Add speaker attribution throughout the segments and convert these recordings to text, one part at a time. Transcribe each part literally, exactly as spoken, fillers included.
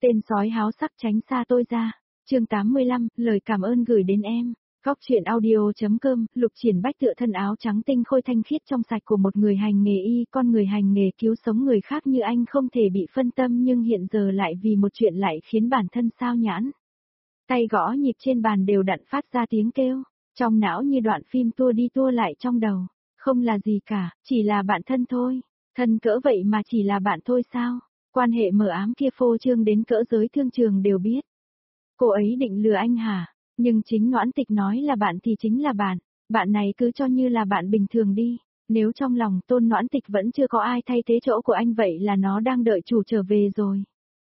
Speaker 1: Tên sói háo sắc tránh xa tôi ra. Chương tám mươi lăm, lời cảm ơn gửi đến em. Góc truyện audio.com, Lục Triển Bách tựa thân áo trắng tinh khôi thanh khiết trong sạch của một người hành nghề y, con người hành nghề cứu sống người khác như anh không thể bị phân tâm nhưng hiện giờ lại vì một chuyện lại khiến bản thân sao nhãn. Tay gõ nhịp trên bàn đều đặn phát ra tiếng kêu, trong não như đoạn phim tua đi tua lại trong đầu. Không là gì cả, chỉ là bạn thân thôi. Thân cỡ vậy mà chỉ là bạn thôi sao? Quan hệ mờ ám kia phô trương đến cỡ giới thương trường đều biết. Cô ấy định lừa anh hả? Nhưng chính Noãn Tịch nói là bạn thì chính là bạn, bạn này cứ cho như là bạn bình thường đi. Nếu trong lòng Tôn Noãn Tịch vẫn chưa có ai thay thế chỗ của anh vậy là nó đang đợi chủ trở về rồi.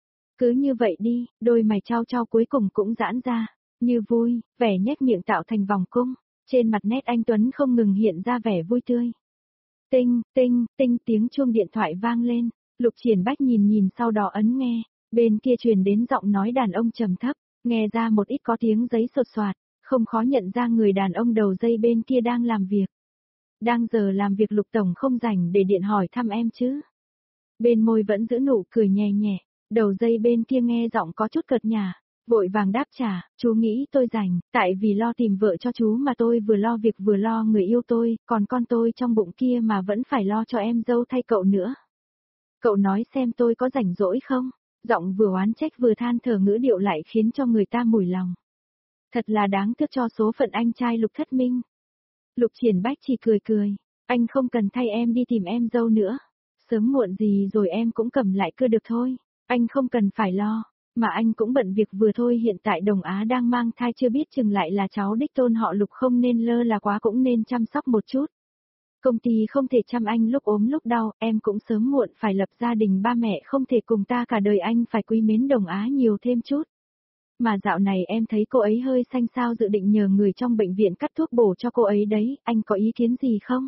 Speaker 1: Cứ như vậy đi, đôi mày trao trao cuối cùng cũng giãn ra, như vui, vẻ nhếch miệng tạo thành vòng cung, trên mặt nét anh Tuấn không ngừng hiện ra vẻ vui tươi. Tinh, tinh, tinh tiếng chuông điện thoại vang lên, Lục Triển Bách nhìn nhìn sau đó ấn nghe, bên kia truyền đến giọng nói đàn ông trầm thấp, nghe ra một ít có tiếng giấy sột soạt, không khó nhận ra người đàn ông đầu dây bên kia đang làm việc. Đang giờ làm việc Lục Tổng không rảnh để điện hỏi thăm em chứ. Bên môi vẫn giữ nụ cười nhẹ nhẹ, đầu dây bên kia nghe giọng có chút cợt nhả, vội vàng đáp trả, chú nghĩ tôi rảnh, tại vì lo tìm vợ cho chú mà tôi vừa lo việc vừa lo người yêu tôi, còn con tôi trong bụng kia mà vẫn phải lo cho em dâu thay cậu nữa. Cậu nói xem tôi có rảnh rỗi không? Giọng vừa oán trách vừa than thở ngữ điệu lại khiến cho người ta mủi lòng. Thật là đáng tiếc cho số phận anh trai Lục Thất Minh. Lục Triển Bách chỉ cười cười, anh không cần thay em đi tìm em dâu nữa. Sớm muộn gì rồi em cũng cầm lại cưa được thôi, anh không cần phải lo, mà anh cũng bận việc vừa thôi hiện tại Đồng Á đang mang thai chưa biết chừng lại là cháu đích tôn họ Lục không nên lơ là quá cũng nên chăm sóc một chút. Công ty không thể chăm anh lúc ốm lúc đau, em cũng sớm muộn phải lập gia đình ba mẹ không thể cùng ta cả đời anh phải quý mến Đồng Á nhiều thêm chút. Mà dạo này em thấy cô ấy hơi xanh xao dự định nhờ người trong bệnh viện cắt thuốc bổ cho cô ấy đấy, anh có ý kiến gì không?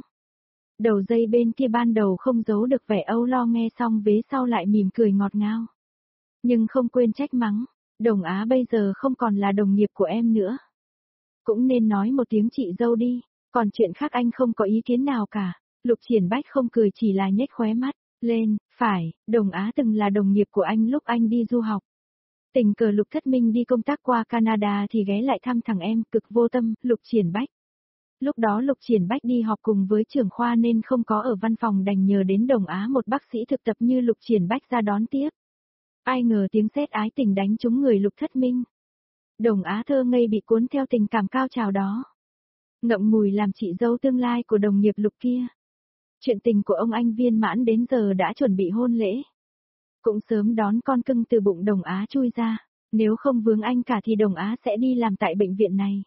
Speaker 1: Đầu dây bên kia ban đầu không giấu được vẻ âu lo nghe xong vế sau lại mỉm cười ngọt ngào. Nhưng không quên trách mắng, Đồng Á bây giờ không còn là đồng nghiệp của em nữa. Cũng nên nói một tiếng chị dâu đi, còn chuyện khác anh không có ý kiến nào cả. Lục Triển Bách không cười chỉ là nhếch khóe mắt, lên, phải, Đồng Á từng là đồng nghiệp của anh lúc anh đi du học. Tình cờ Lục Thất Minh đi công tác qua Canada thì ghé lại thăm thằng em cực vô tâm, Lục Triển Bách. Lúc đó Lục Triển Bách đi họp cùng với trưởng khoa nên không có ở văn phòng đành nhờ đến Đồng Á một bác sĩ thực tập như Lục Triển Bách ra đón tiếp. Ai ngờ tiếng sét ái tình đánh trúng người Lục Thất Minh. Đồng Á thơ ngây bị cuốn theo tình cảm cao trào đó. Ngậm ngùi làm chị dâu tương lai của đồng nghiệp Lục kia. Chuyện tình của ông anh viên mãn đến giờ đã chuẩn bị hôn lễ. Cũng sớm đón con cưng từ bụng Đồng Á chui ra, nếu không vướng anh cả thì Đồng Á sẽ đi làm tại bệnh viện này.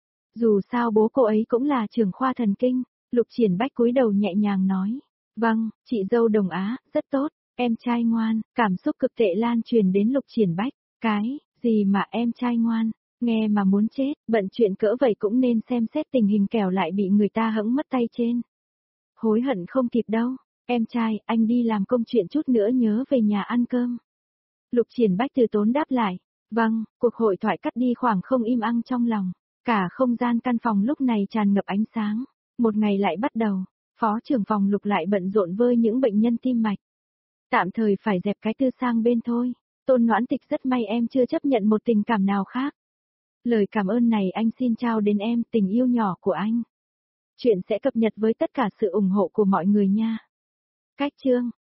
Speaker 1: Dù sao bố cô ấy cũng là trưởng khoa thần kinh, Lục Triển Bách cúi đầu nhẹ nhàng nói. Vâng, chị dâu Đồng Á, rất tốt, em trai ngoan, cảm xúc cực tệ lan truyền đến Lục Triển Bách. Cái, gì mà em trai ngoan, nghe mà muốn chết, bận chuyện cỡ vậy cũng nên xem xét tình hình kẻo lại bị người ta hẫng mất tay trên. Hối hận không kịp đâu, em trai, anh đi làm công chuyện chút nữa nhớ về nhà ăn cơm. Lục Triển Bách từ tốn đáp lại. Vâng, cuộc hội thoại cắt đi khoảng không im ăng trong lòng. Cả không gian căn phòng lúc này tràn ngập ánh sáng. Một ngày lại bắt đầu, phó trưởng phòng Lục lại bận rộn với những bệnh nhân tim mạch. Tạm thời phải dẹp cái tư sang bên thôi. Tôn Noãn Tịch rất may em chưa chấp nhận một tình cảm nào khác. Lời cảm ơn này anh xin trao đến em, tình yêu nhỏ của anh. Chuyện sẽ cập nhật với tất cả sự ủng hộ của mọi người nha. Cách chương